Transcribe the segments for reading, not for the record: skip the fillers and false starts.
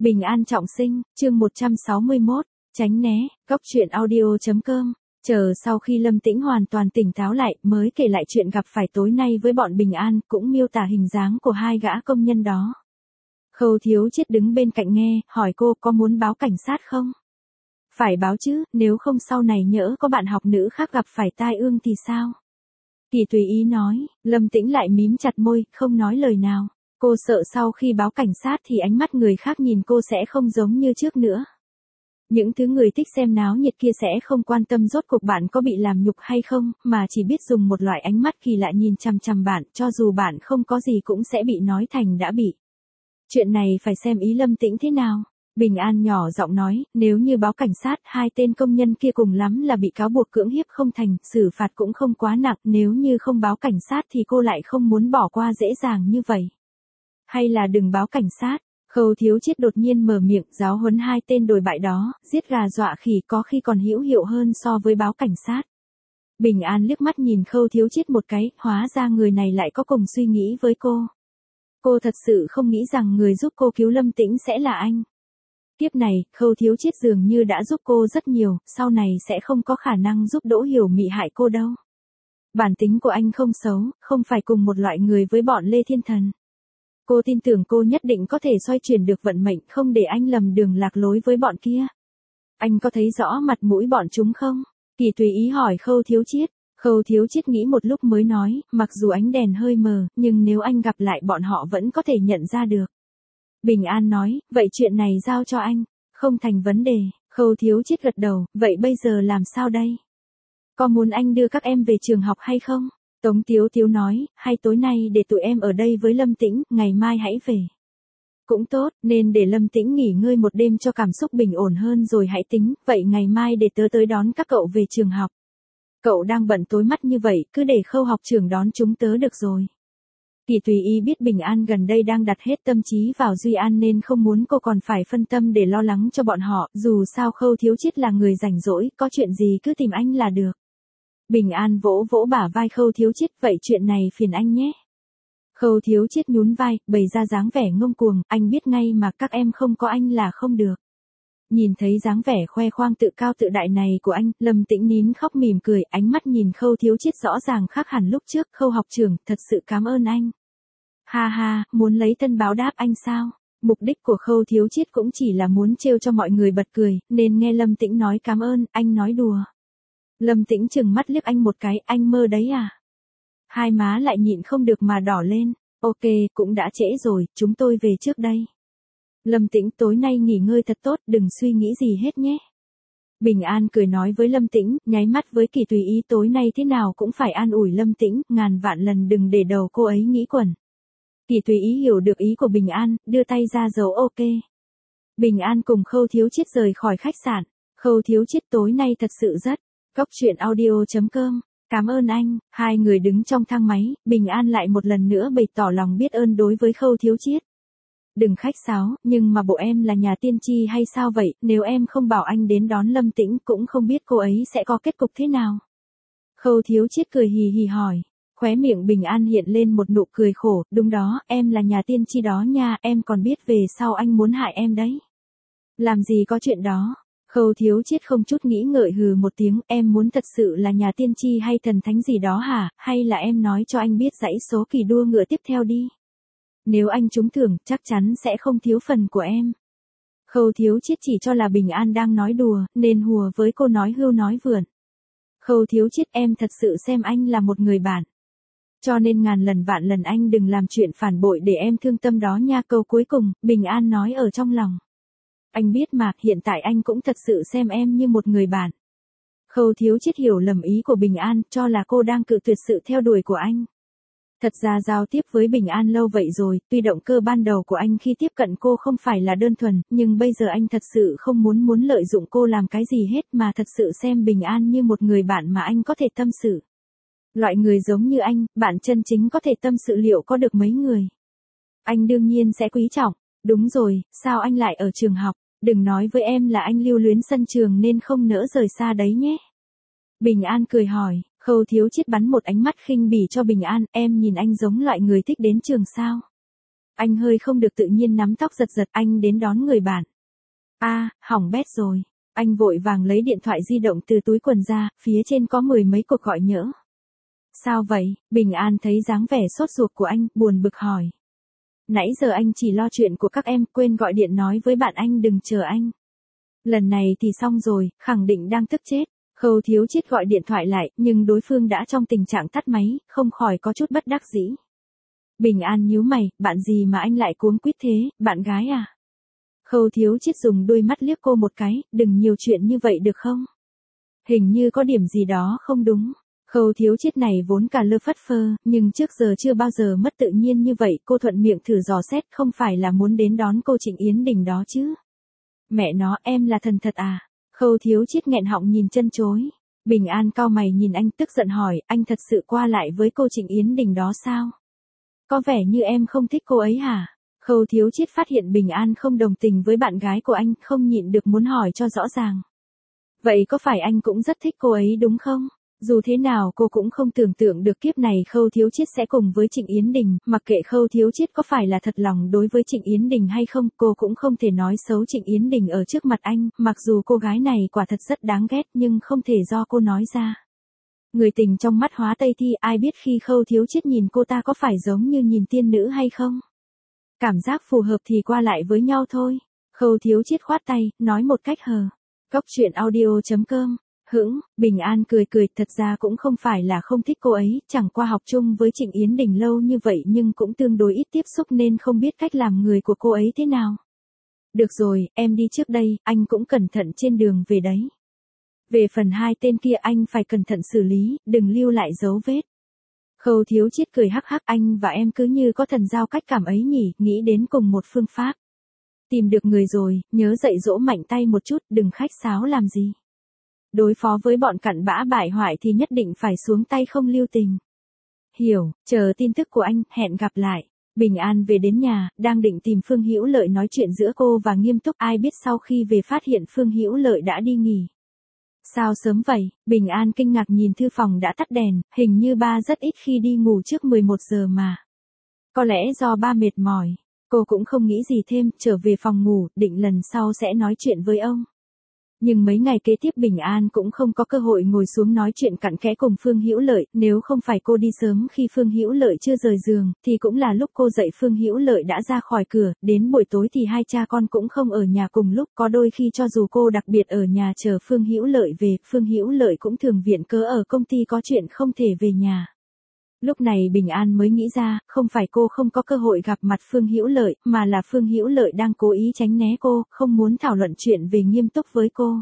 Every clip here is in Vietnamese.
Bình an trọng sinh, chương 161, tránh né, góc truyện audio.com. Chờ sau khi Lâm Tĩnh hoàn toàn tỉnh táo lại mới kể lại chuyện gặp phải tối nay với bọn Bình An, cũng miêu tả hình dáng của hai gã công nhân đó. Khâu Thiếu Chiết đứng bên cạnh nghe, hỏi cô có muốn báo cảnh sát không? Phải báo chứ, nếu không sau này nhỡ có bạn học nữ khác gặp phải tai ương thì sao? Kỳ tùy ý nói, Lâm Tĩnh lại mím chặt môi, không nói lời nào. Cô sợ sau khi báo cảnh sát thì ánh mắt người khác nhìn cô sẽ không giống như trước nữa. Những thứ người thích xem náo nhiệt kia sẽ không quan tâm rốt cuộc bạn có bị làm nhục hay không, mà chỉ biết dùng một loại ánh mắt kỳ lạ nhìn chằm chằm bạn, cho dù bạn không có gì cũng sẽ bị nói thành đã bị. Chuyện này phải xem ý Lâm Tĩnh thế nào. Bình An nhỏ giọng nói, nếu như báo cảnh sát, hai tên công nhân kia cùng lắm là bị cáo buộc cưỡng hiếp không thành, xử phạt cũng không quá nặng, nếu như không báo cảnh sát thì cô lại không muốn bỏ qua dễ dàng như vậy. Hay là đừng báo cảnh sát? Khâu Thiếu Chiết đột nhiên mở miệng, giáo huấn hai tên đồi bại đó, giết gà dọa khỉ có khi còn hữu hiệu hơn so với báo cảnh sát. Bình An liếc mắt nhìn Khâu Thiếu Chiết một cái, hóa ra người này lại có cùng suy nghĩ với cô. Cô thật sự không nghĩ rằng người giúp cô cứu Lâm Tĩnh sẽ là anh. Kiếp này, Khâu Thiếu Chiết dường như đã giúp cô rất nhiều, sau này sẽ không có khả năng giúp Đỗ Hiểu Mị hại cô đâu. Bản tính của anh không xấu, không phải cùng một loại người với bọn Lê Thiên Thần. Cô tin tưởng cô nhất định có thể xoay chuyển được vận mệnh, không để anh lầm đường lạc lối với bọn kia. Anh có thấy rõ mặt mũi bọn chúng không? Kỳ tùy ý hỏi Khâu Thiếu Chiết. Khâu Thiếu Chiết nghĩ một lúc mới nói, mặc dù ánh đèn hơi mờ, nhưng nếu anh gặp lại bọn họ vẫn có thể nhận ra được. Bình An nói, vậy chuyện này giao cho anh, không thành vấn đề. Khâu Thiếu Chiết gật đầu, vậy bây giờ làm sao đây? Có muốn anh đưa các em về trường học hay không? Tống Tiếu Tiếu nói, hay tối nay để tụi em ở đây với Lâm Tĩnh, ngày mai hãy về. Cũng tốt, nên để Lâm Tĩnh nghỉ ngơi một đêm cho cảm xúc bình ổn hơn rồi hãy tính, vậy ngày mai để tớ tới đón các cậu về trường học. Cậu đang bận tối mắt như vậy, cứ để Khâu học trưởng đón chúng tớ được rồi. Kỳ tùy ý biết Bình An gần đây đang đặt hết tâm trí vào Duy An nên không muốn cô còn phải phân tâm để lo lắng cho bọn họ, dù sao Khâu Thiếu Chiết là người rảnh rỗi, có chuyện gì cứ tìm anh là được. Bình An vỗ vỗ bả vai Khâu Thiếu Chiết, vậy chuyện này phiền anh nhé. Khâu Thiếu Chiết nhún vai, bày ra dáng vẻ ngông cuồng, anh biết ngay mà các em không có anh là không được. Nhìn thấy dáng vẻ khoe khoang tự cao tự đại này của anh, Lâm Tĩnh nín khóc mỉm cười, ánh mắt nhìn Khâu Thiếu Chiết rõ ràng khác hẳn lúc trước. Khâu học trưởng, thật sự cảm ơn anh. Ha ha, muốn lấy thân báo đáp anh sao? Mục đích của Khâu Thiếu Chiết cũng chỉ là muốn trêu cho mọi người bật cười, nên nghe Lâm Tĩnh nói cảm ơn, anh nói đùa. Lâm Tĩnh chừng mắt liếc anh một cái, anh mơ đấy à? Hai má lại nhịn không được mà đỏ lên. Ok, cũng đã trễ rồi, chúng tôi về trước đây. Lâm Tĩnh, tối nay nghỉ ngơi thật tốt, đừng suy nghĩ gì hết nhé. Bình An cười nói với Lâm Tĩnh, nháy mắt với Kỳ tùy ý, tối nay thế nào cũng phải an ủi Lâm Tĩnh, ngàn vạn lần đừng để đầu cô ấy nghĩ quẩn. Kỳ tùy ý hiểu được ý của Bình An, đưa tay ra dấu ok. Bình An cùng Khâu Thiếu Chiết rời khỏi khách sạn. Khâu Thiếu Chiết, tối nay thật sự rất. Góc truyện audio.com. Cảm ơn anh. Hai người đứng trong thang máy, Bình An lại một lần nữa bày tỏ lòng biết ơn đối với Khâu Thiếu Chiết. Đừng khách sáo, nhưng mà bộ em là nhà tiên tri hay sao vậy, nếu em không bảo anh đến đón Lâm Tĩnh cũng không biết cô ấy sẽ có kết cục thế nào. Khâu Thiếu Chiết cười hì hì hỏi. Khóe miệng Bình An hiện lên một nụ cười khổ, đúng đó, em là nhà tiên tri đó nha, em còn biết về sau anh muốn hại em đấy. Làm gì có chuyện đó. Khâu Thiếu Chiết không chút nghĩ ngợi hừ một tiếng, em muốn thật sự là nhà tiên tri hay thần thánh gì đó hả, hay là em nói cho anh biết dãy số kỳ đua ngựa tiếp theo đi. Nếu anh trúng thưởng, chắc chắn sẽ không thiếu phần của em. Khâu Thiếu Chiết chỉ cho là Bình An đang nói đùa, nên hùa với cô nói hưu nói vượn. Khâu Thiếu Chiết, em thật sự xem anh là một người bạn. Cho nên ngàn lần vạn lần anh đừng làm chuyện phản bội để em thương tâm đó nha. Câu cuối cùng, Bình An nói ở trong lòng. Anh biết mà, hiện tại anh cũng thật sự xem em như một người bạn. Khâu Thiếu Chiết hiểu lầm ý của Bình An, cho là cô đang cự tuyệt sự theo đuổi của anh. Thật ra giao tiếp với Bình An lâu vậy rồi, tuy động cơ ban đầu của anh khi tiếp cận cô không phải là đơn thuần, nhưng bây giờ anh thật sự không muốn lợi dụng cô làm cái gì hết mà thật sự xem Bình An như một người bạn mà anh có thể tâm sự. Loại người giống như anh, bạn chân chính có thể tâm sự liệu có được mấy người. Anh đương nhiên sẽ quý trọng. Đúng rồi, sao anh lại ở trường học? Đừng nói với em là anh lưu luyến sân trường nên không nỡ rời xa đấy nhé. Bình An cười hỏi. Khâu Thiếu Chiết bắn một ánh mắt khinh bỉ cho Bình An, em nhìn anh giống loại người thích đến trường sao? Anh hơi không được tự nhiên nắm tóc giật giật, anh đến đón người bạn. Hỏng bét rồi. Anh vội vàng lấy điện thoại di động từ túi quần ra, phía trên có 10 mấy cuộc gọi nhỡ. Sao vậy? Bình An thấy dáng vẻ sốt ruột của anh, buồn bực hỏi. Nãy giờ anh chỉ lo chuyện của các em, quên gọi điện nói với bạn anh đừng chờ anh. Lần này thì xong rồi, khẳng định đang tức chết. Khâu Thiếu Chiết gọi điện thoại lại, nhưng đối phương đã trong tình trạng tắt máy, không khỏi có chút bất đắc dĩ. Bình An nhíu mày, bạn gì mà anh lại cuống quýt thế, bạn gái à? Khâu Thiếu Chiết dùng đôi mắt liếc cô một cái, đừng nhiều chuyện như vậy được không? Hình như có điểm gì đó không đúng. Khâu Thiếu Chiết này vốn cả lơ phất phơ, nhưng trước giờ chưa bao giờ mất tự nhiên như vậy, cô thuận miệng thử dò xét, không phải là muốn đến đón cô Trịnh Yến Đình đó chứ? Mẹ nó, em là thần thật à? Khâu Thiếu Chiết nghẹn họng nhìn chân chối. Bình An cau mày nhìn anh tức giận hỏi, anh thật sự qua lại với cô Trịnh Yến Đình đó sao? Có vẻ như em không thích cô ấy hả? Khâu Thiếu Chiết phát hiện Bình An không đồng tình với bạn gái của anh, không nhịn được muốn hỏi cho rõ ràng. Vậy có phải anh cũng rất thích cô ấy đúng không? Dù thế nào cô cũng không tưởng tượng được kiếp này Khâu Thiếu Chiết sẽ cùng với Trịnh Yến Đình, mặc kệ Khâu Thiếu Chiết có phải là thật lòng đối với Trịnh Yến Đình hay không, cô cũng không thể nói xấu Trịnh Yến Đình ở trước mặt anh, mặc dù cô gái này quả thật rất đáng ghét nhưng không thể do cô nói ra. Người tình trong mắt hóa Tây Thi, ai biết khi Khâu Thiếu Chiết nhìn cô ta có phải giống như nhìn tiên nữ hay không? Cảm giác phù hợp thì qua lại với nhau thôi. Khâu Thiếu Chiết khoát tay, nói một cách hờ. Cóc truyện audio.com. Bình An cười cười, thật ra cũng không phải là không thích cô ấy, chẳng qua học chung với Trịnh Yến Đình lâu như vậy nhưng cũng tương đối ít tiếp xúc nên không biết cách làm người của cô ấy thế nào. Được rồi, em đi trước đây, anh cũng cẩn thận trên đường về đấy. Về phần hai tên kia anh phải cẩn thận xử lý, đừng lưu lại dấu vết. Khâu Thiếu Chiết cười hắc hắc, anh và em cứ như có thần giao cách cảm ấy nhỉ, nghĩ đến cùng một phương pháp. Tìm được người rồi, nhớ dạy dỗ mạnh tay một chút, đừng khách sáo làm gì. Đối phó với bọn cặn bã bại hoại thì nhất định phải xuống tay không lưu tình. Hiểu, chờ tin tức của anh, hẹn gặp lại. Bình An về đến nhà, đang định tìm Phương Hữu Lợi nói chuyện giữa cô và Nghiêm Túc, ai biết sau khi về phát hiện Phương Hữu Lợi đã đi nghỉ. Sao sớm vậy? Bình An kinh ngạc nhìn thư phòng đã tắt đèn, hình như ba rất ít khi đi ngủ trước 11 giờ mà. Có lẽ do ba mệt mỏi. Cô cũng không nghĩ gì thêm, trở về phòng ngủ, định lần sau sẽ nói chuyện với ông. Nhưng mấy ngày kế tiếp Bình An cũng không có cơ hội ngồi xuống nói chuyện cặn kẽ cùng Phương Hữu Lợi, nếu không phải cô đi sớm khi Phương Hữu Lợi chưa rời giường, thì cũng là lúc cô dậy Phương Hữu Lợi đã ra khỏi cửa, đến buổi tối thì hai cha con cũng không ở nhà cùng lúc, có đôi khi cho dù cô đặc biệt ở nhà chờ Phương Hữu Lợi về, Phương Hữu Lợi cũng thường viện cớ ở công ty có chuyện không thể về nhà. Lúc này Bình An mới nghĩ ra, không phải cô không có cơ hội gặp mặt Phương Hữu Lợi, mà là Phương Hữu Lợi đang cố ý tránh né cô, không muốn thảo luận chuyện về Nghiêm Túc với cô.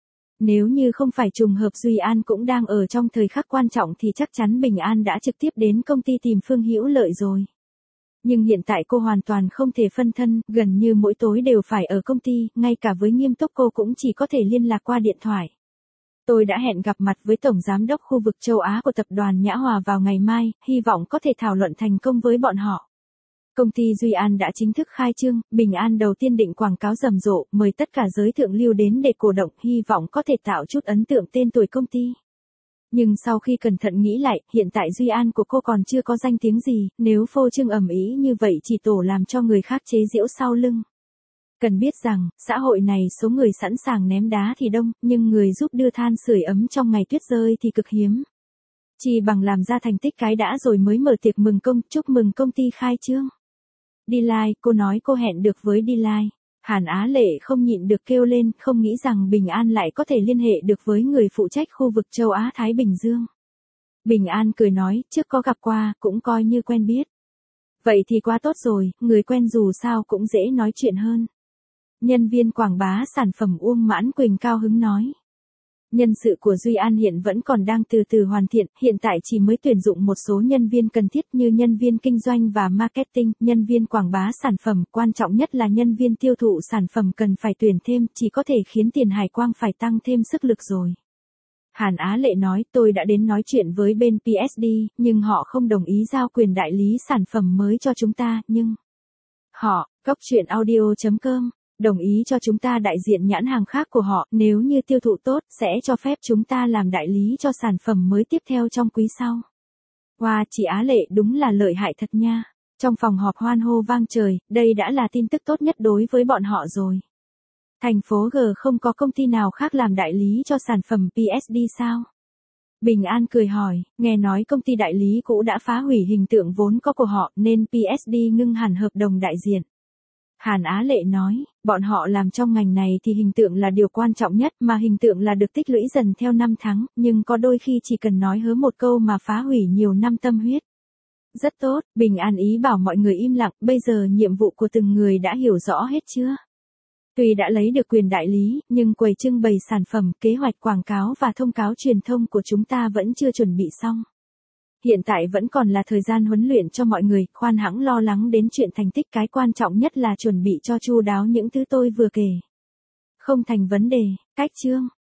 Nếu như không phải trùng hợp Duy An cũng đang ở trong thời khắc quan trọng thì chắc chắn Bình An đã trực tiếp đến công ty tìm Phương Hữu Lợi rồi. Nhưng hiện tại cô hoàn toàn không thể phân thân, gần như mỗi tối đều phải ở công ty, ngay cả với Nghiêm Túc cô cũng chỉ có thể liên lạc qua điện thoại. Tôi đã hẹn gặp mặt với Tổng Giám đốc khu vực châu Á của tập đoàn Nhã Hòa vào ngày mai, hy vọng có thể thảo luận thành công với bọn họ. Công ty Duy An đã chính thức khai trương, Bình An đầu tiên định quảng cáo rầm rộ, mời tất cả giới thượng lưu đến để cổ động, hy vọng có thể tạo chút ấn tượng tên tuổi công ty. Nhưng sau khi cẩn thận nghĩ lại, hiện tại Duy An của cô còn chưa có danh tiếng gì, nếu phô trương ầm ĩ như vậy chỉ tổ làm cho người khác chế giễu sau lưng. Cần biết rằng, xã hội này số người sẵn sàng ném đá thì đông, nhưng người giúp đưa than sưởi ấm trong ngày tuyết rơi thì cực hiếm. Chỉ bằng làm ra thành tích cái đã rồi mới mở tiệc mừng công, chúc mừng công ty khai trương. D-Line, cô nói cô hẹn được với D-Line. Hàn Á Lệ không nhịn được kêu lên, không nghĩ rằng Bình An lại có thể liên hệ được với người phụ trách khu vực châu Á Thái Bình Dương. Bình An cười nói, trước có gặp qua, cũng coi như quen biết. Vậy thì quá tốt rồi, người quen dù sao cũng dễ nói chuyện hơn. Nhân viên quảng bá sản phẩm Uông Mãn Quỳnh cao hứng nói. Nhân sự của Duy An hiện vẫn còn đang từ từ hoàn thiện, hiện tại chỉ mới tuyển dụng một số nhân viên cần thiết như nhân viên kinh doanh và marketing, nhân viên quảng bá sản phẩm, quan trọng nhất là nhân viên tiêu thụ sản phẩm cần phải tuyển thêm, chỉ có thể khiến Tiền Hải Quang phải tăng thêm sức lực rồi. Hàn Á Lệ nói, tôi đã đến nói chuyện với bên PSD, nhưng họ không đồng ý giao quyền đại lý sản phẩm mới cho chúng ta, nhưng họ, cóc truyện audio.com, đồng ý cho chúng ta đại diện nhãn hàng khác của họ, nếu như tiêu thụ tốt, sẽ cho phép chúng ta làm đại lý cho sản phẩm mới tiếp theo trong quý sau. Wow, chị Á Lệ đúng là lợi hại thật nha. Trong phòng họp hoan hô vang trời, đây đã là tin tức tốt nhất đối với bọn họ rồi. Thành phố G không có công ty nào khác làm đại lý cho sản phẩm PSD sao? Bình An cười hỏi, nghe nói công ty đại lý cũ đã phá hủy hình tượng vốn có của họ nên PSD ngưng hẳn hợp đồng đại diện. Hàn Á Lệ nói, bọn họ làm trong ngành này thì hình tượng là điều quan trọng nhất mà hình tượng là được tích lũy dần theo năm tháng, nhưng có đôi khi chỉ cần nói hớ một câu mà phá hủy nhiều năm tâm huyết. Rất tốt, Bình An ý bảo mọi người im lặng, bây giờ nhiệm vụ của từng người đã hiểu rõ hết chưa? Tuy đã lấy được quyền đại lý, nhưng quầy trưng bày sản phẩm, kế hoạch quảng cáo và thông cáo truyền thông của chúng ta vẫn chưa chuẩn bị xong. Hiện tại vẫn còn là thời gian huấn luyện cho mọi người, khoan hãng lo lắng đến chuyện thành tích, cái quan trọng nhất là chuẩn bị cho chu đáo những thứ tôi vừa kể. Không thành vấn đề, cách chương.